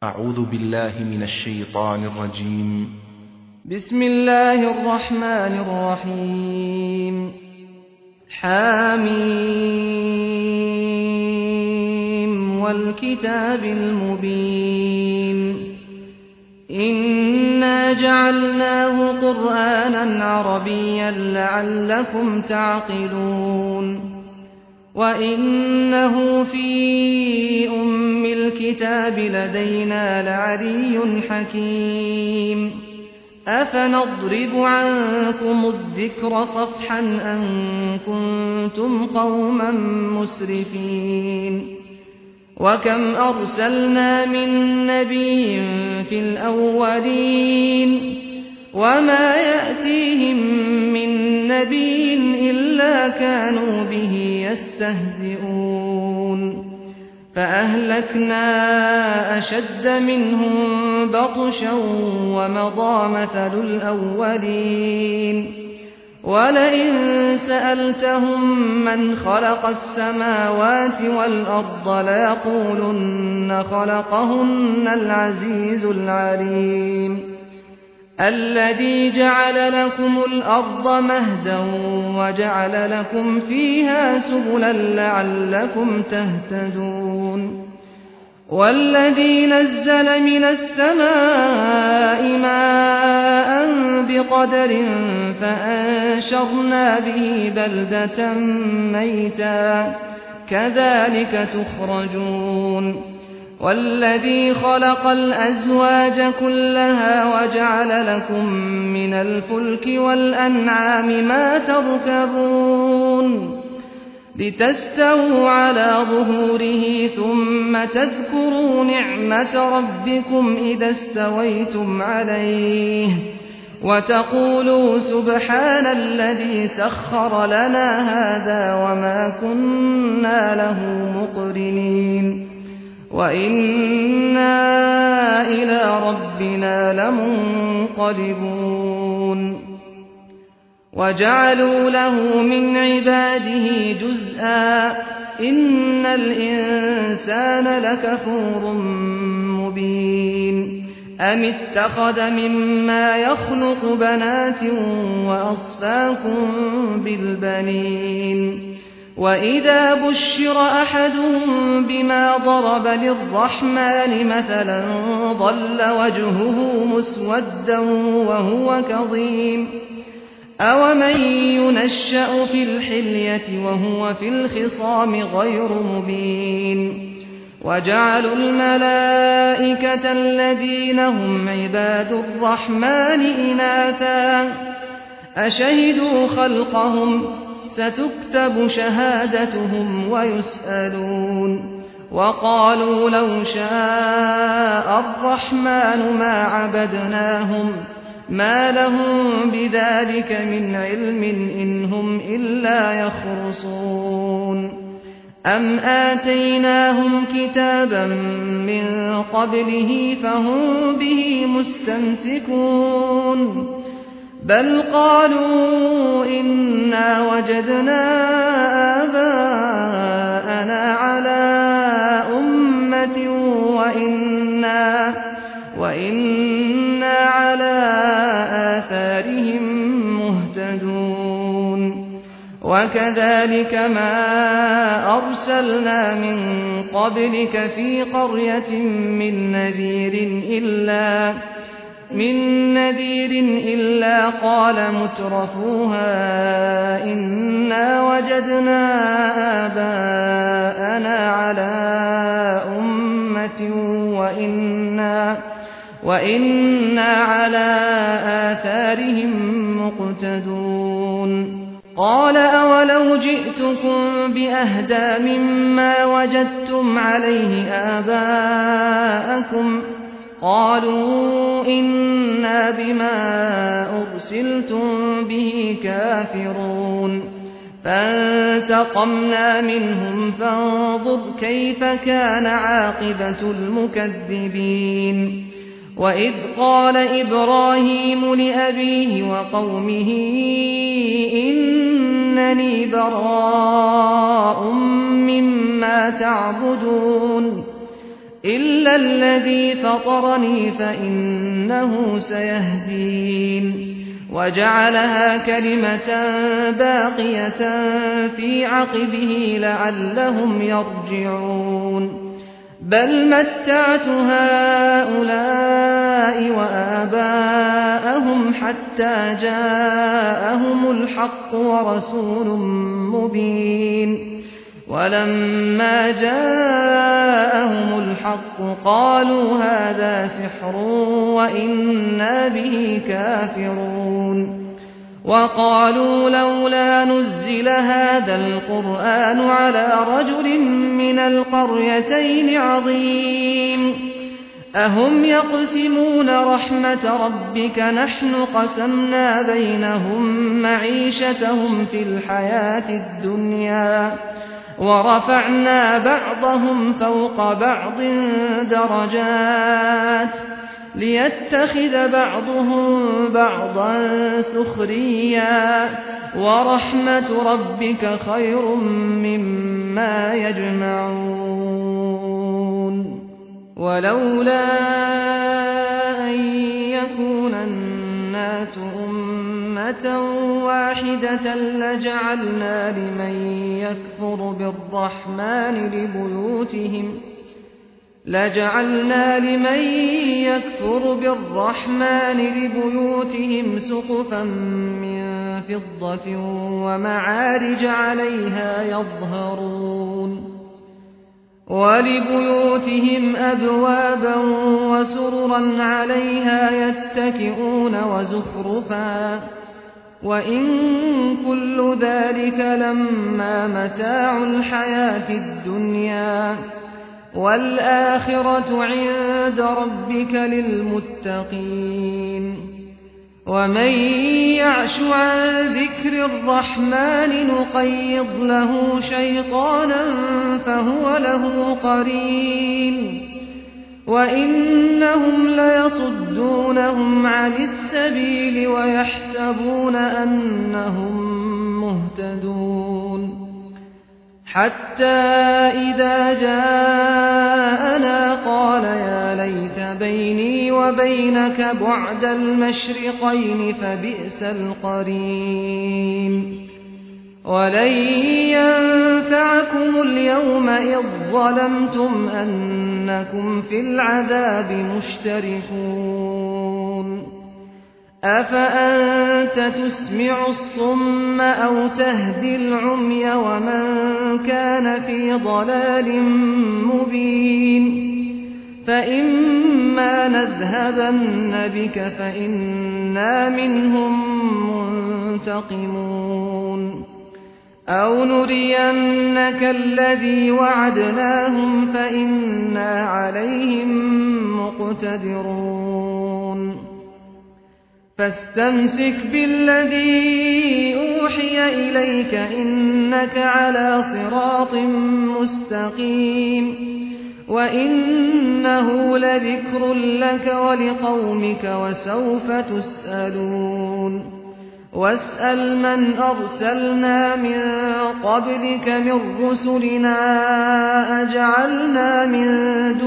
أعوذ بالله من الشيطان الرجيم. بسم الله الرحمن الرحيم. حميم والكتاب المبين. إنا جعلناه قرآنا عربيا لعلكم تعقلون. وإنه في أم الكتاب لدينا لعلي حكيم. أفنضرب عنكم الذكر صفحا أن كنتم قوما مسرفين. وكم أرسلنا من نبي في الأولين وما يأتيهم من نبي إلا كانوا به يستهزئون. فأهلكنا أشد منهم بطشا ومضى مثل الأولين. ولئن سألتهم من خلق السماوات والأرض ليقولن خلقهن العزيز العليم. الذي جعل لكم الأرض مهدا وجعل لكم فيها سبلا لعلكم تهتدون. والذي نزل من السماء ماء بقدر فأنشرنا به بلدة ميتا كذلك تخرجون. والذي خلق الأزواج كلها وجعل لكم من الفلك والأنعام ما تركبون لتستووا على ظهوره ثم تذكروا نعمة ربكم إذا استويتم عليه وتقولوا سبحان الذي سخر لنا هذا وما كنا له مقرنين وإنا إلى ربنا لمنقلبون. وجعلوا له من عباده جزءا إن الإنسان لكفور مبين. أم اتخذ مما يخلق بنات وأصفاكم بالبنين. وإذا بشر أحدهم بما ضرب للرحمن مثلا ظل وجهه مسودا وهو كظيم. أومن ينشأ في الحلية وهو في الخصام غير مبين. وجعلوا الملائكة الذين هم عباد الرحمن إناثا أشهدوا خلقهم ستكتب شهادتهم ويسألون. وقالوا لو شاء الرحمن ما عبدناهم ما لهم بذلك من علم إن هم إلا يخرصون. أم آتيناهم كتابا من قبله فهم به مستمسكون. بل قالوا إنا وجدنا آباءنا على أمة وإنا على آثارهم مهتدون. وكذلك ما أرسلنا من قبلك في قرية من نذير إلا قال مترفوها إنا وجدنا آباءنا على أمة وإنا على آثارهم مقتدون. قال أولو جئتكم بأهدى مما وجدتم عليه آباءكم قالوا إنا بما أرسلتم به كافرون. فانتقمنا منهم فانظر كيف كان عاقبة المكذبين. وإذ قال إبراهيم لأبيه وقومه إنني براء مما تعبدون إلا الذي فطرني فإنه سيهدين وجعلها كلمة باقية في عقبه لعلهم يرجعون بل متعت هؤلاء وآباءهم حتى جاءهم الحق ورسول مبين ولما جاءهم الحق قالوا هذا سحر وإنا به كافرون وقالوا لولا نزل هذا القرآن على رجل من القريتين عظيم أهم يقسمون رحمة ربك نحن قسمنا بينهم معيشتهم في الحياة الدنيا ورفعنا بعضهم فوق بعض درجات ليتخذ بعضهم بعضا سخريا ورحمة ربك خير مما يجمعون ولولا أن يكون الناس أمة واحدة لجعلنا لمن يكفر بالرحمن لبيوتهم سقفا من فضة ومعارج عليها يظهرون ولبيوتهم أبوابا وسررا عليها يتكئون وزخرفا وإن كل ذلك لما متاع الحياة الدنيا والآخرة عند ربك للمتقين ومن يعش عن ذكر الرحمن نقيض له شيطانا فهو له قرين وإنهم ليصدونهم عن السبيل ويحسبون أنهم مهتدون حتى إذا جاءنا قال يا ليت بيني وبينك بعد المشرقين فبئس القرين ولن ينفعكم اليوم إذ ظلمتم أنكم في العذاب مشتركون أفأنت تسمع الصم أو تهدي العمي ومن كان في ضلال مبين فإما نذهبن بك فإنا منهم منتقمون أو نرينك الذي وعدناهم فإنا عليهم مقتدرون فاستمسك بالذي أوحي إليك إنك على صراط مستقيم وإنه لذكر لك ولقومك وسوف تسألون واسأل من أرسلنا من قبلك من رسلنا أجعلنا من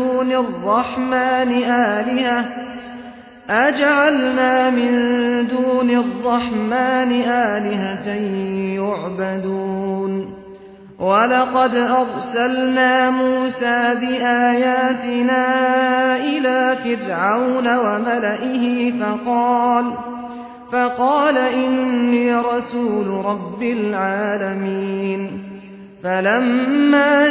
دون الرحمن آلهة يعبدون ولقد أرسلنا موسى بآياتنا إلى فرعون وملئه فقال إني رسول رب العالمين فلما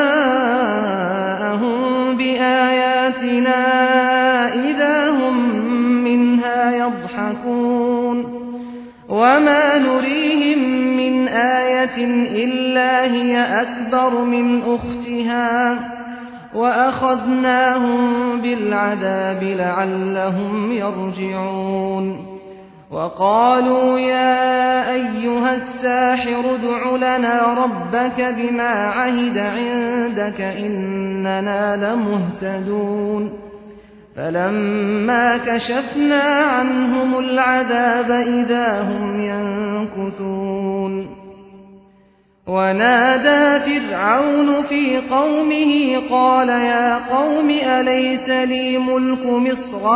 جاءهم بآياتنا إذا هم منها يضحكون وما نريهم من آية إلا هي أكبر من أختها وأخذناهم بالعذاب لعلهم يرجعون وقالوا يا أيها الساحر ادع لنا ربك بما عهد عندك إننا لمهتدون فلما كشفنا عنهم العذاب إذا هم ينكثون ونادى فرعون في قومه قال يا قوم أليس لي ملك مصر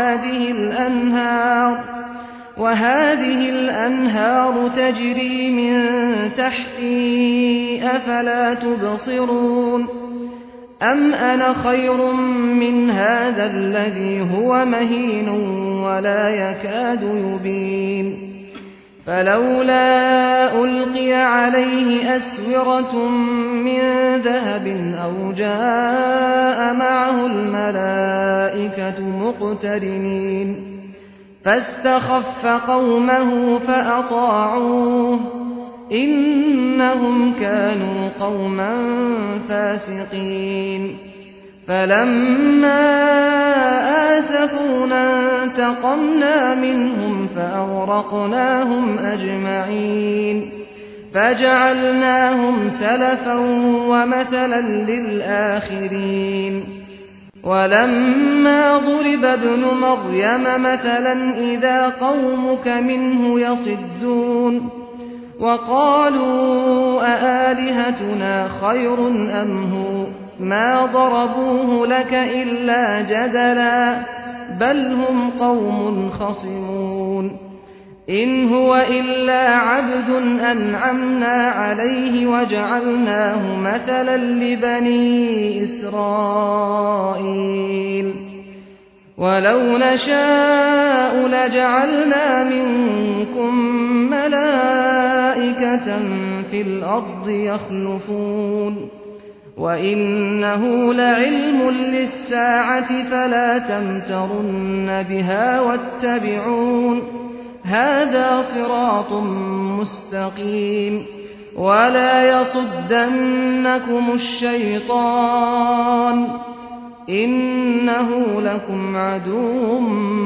وهذه الأنهار تجري من تحتي أفلا تبصرون أم أنا خير من هذا الذي هو مهين ولا يكاد يبين فلولا ألقي عليه أسورة من ذهب أو جاء معه الملائكة مقترنين فاستخف قومه فأطاعوه إنهم كانوا قوما فاسقين فلما آسفونا انتقمنا منهم فأغرقناهم أجمعين فجعلناهم سلفا ومثلا للآخرين ولما ضرب ابن مريم مثلا إذا قومك منه يصدون وقالوا أآلهتنا خير أم هو ما ضربوه لك إلا جدلا بل هم قوم خصمون إن هو إلا عبد أنعمنا عليه وجعلناه مثلا لبني إسرائيل ولو نشاء لجعلنا منكم ملائكة في الأرض يخلفون وإنه لعلم للساعة فلا تمترن بها واتبعون هذا صراط مستقيم ولا يصدنكم الشيطان إنه لكم عدو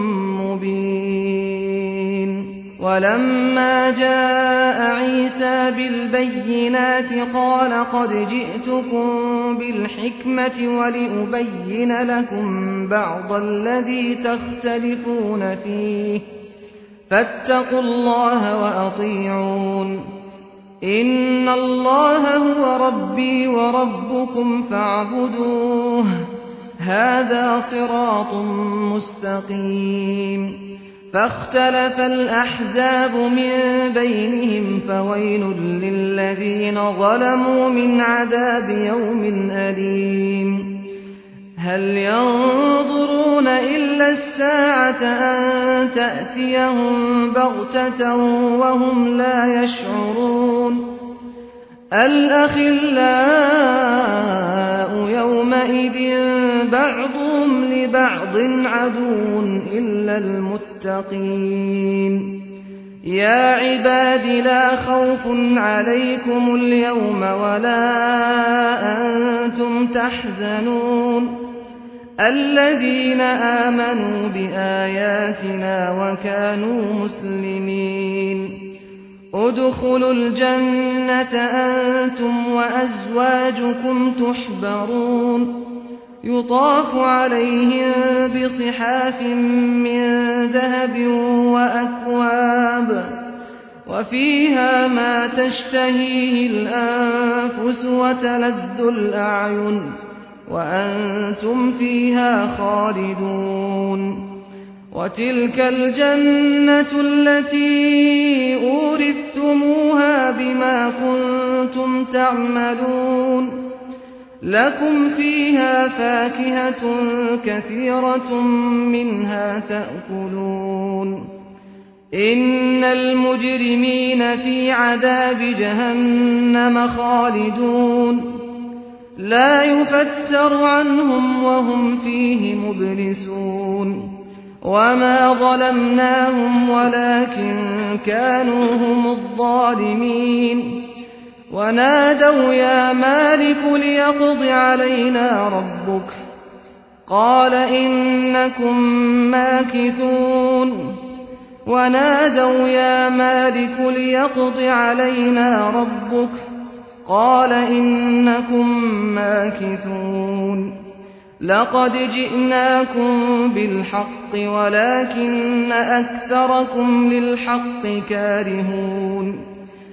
مبين ولما جاء عيسى بالبينات قال قد جئتكم بالحكمة ولأبين لكم بعض الذي تختلفون فيه فاتقوا الله وأطيعون إن الله هو ربي وربكم فاعبدوه هذا صراط مستقيم فاختلف الأحزاب من بينهم فويل للذين ظلموا من عذاب يوم أليم هل ينظرون إلا الساعة أن تأتيهم بغتة وهم لا يشعرون الأخلاء يومئذ بعضهم لبعض عدو إلا المتقين يا عباد لا خوف عليكم اليوم ولا أنتم تحزنون الذين آمنوا بآياتنا وكانوا مسلمين ادخلوا الجنة أنتم وأزواجكم تحبرون يطاف عليهم بصحاف من ذهب وأكواب وفيها ما تشتهيه الأنفس وتلذ الأعين وأنتم فيها خالدون وتلك الجنة التي أورثتموها بما كنتم تعملون لكم فيها فاكهة كثيرة منها تأكلون إن المجرمين في عذاب جهنم خالدون لا يفتر عنهم وهم فيه مبلسون وما ظلمناهم ولكن كانوا هم الظالمين ونادوا يا مالك ليقض علينا ربك قال إنكم ماكثون ونادوا يا مالك ليقض علينا ربك قال إنكم ماكثون لقد جئناكم بالحق ولكن أكثركم للحق كارهون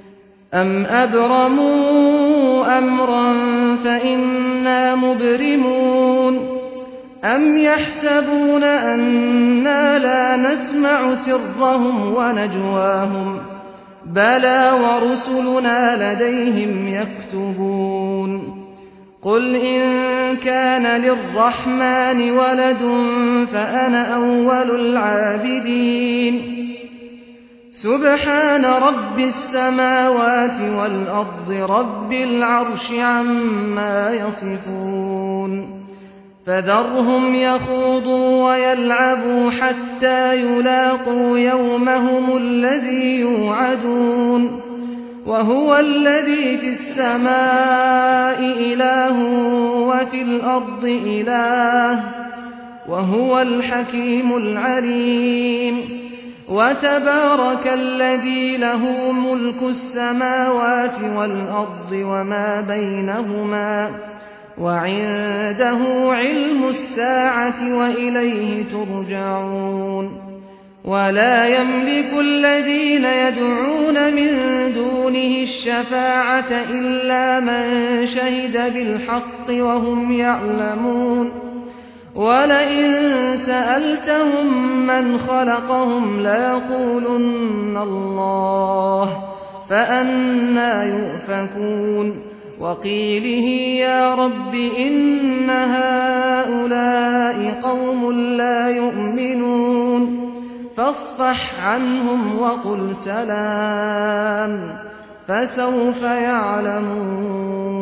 أَمْ أَبْرَمُوا أَمْرًا فَإِنَّا مُبْرِمُونَ أَمْ يَحْسَبُونَ أَنَّا لَا نَسْمَعُ سِرَّهُمْ وَنَجْوَاهُم بَلَىٰ وَرُسُلُنَا لَدَيْهِمْ يَكْتُبُونَ قُلْ إِن كَانَ لِلرَّحْمَٰنِ وَلَدٌ فَأَنَا أَوَّلُ الْعَابِدِينَ سُبْحَانَ رَبِّ السَّمَاوَاتِ وَالْأَرْضِ رَبِّ الْعَرْشِ عَمَّا يَصِفُونَ فَذَرْهُمْ يَخُوضُوا وَيَلْعَبُوا حَتَّىٰ يُلَاقُوا يَوْمَهُمُ الَّذِي يُوعَدُونَ وَهُوَ الَّذِي فِي السَّمَاءِ إِلَٰهٌ وَفِي الْأَرْضِ إِلَٰهٌ وَهُوَ الْحَكِيمُ الْعَلِيمُ وَتَبَارَكَ الَّذِي لَهُ مُلْكُ السَّمَاوَاتِ وَالْأَرْضِ وَمَا بَيْنَهُمَا وَعِندَهُ عِلْمُ السَّاعَةِ وَإِلَيْهِ تُرْجَعُونَ وَلَا يَمْلِكُ الَّذِينَ يَدْعُونَ مِن دُونِهِ الشَّفَاعَةَ إِلَّا مَن شَهِدَ بِالْحَقِّ وَهُمْ يَعْلَمُونَ وَلَئِن سَأَلْتَهُم مَّنْ خَلَقَهُمْ لَيَقُولُنَّ اللَّهُ فَأَنَّىٰ يُؤْفَكُونَ وَقِيلِهِ يَا رَبِّ إِنَّ هَٰؤُلَاءِ قَوْمٌ لَّا يُؤْمِنُونَ فَاصْفَحْ عَنْهُمْ وَقُلْ سَلَامٌ فَسَوْفَ يَعْلَمُونَ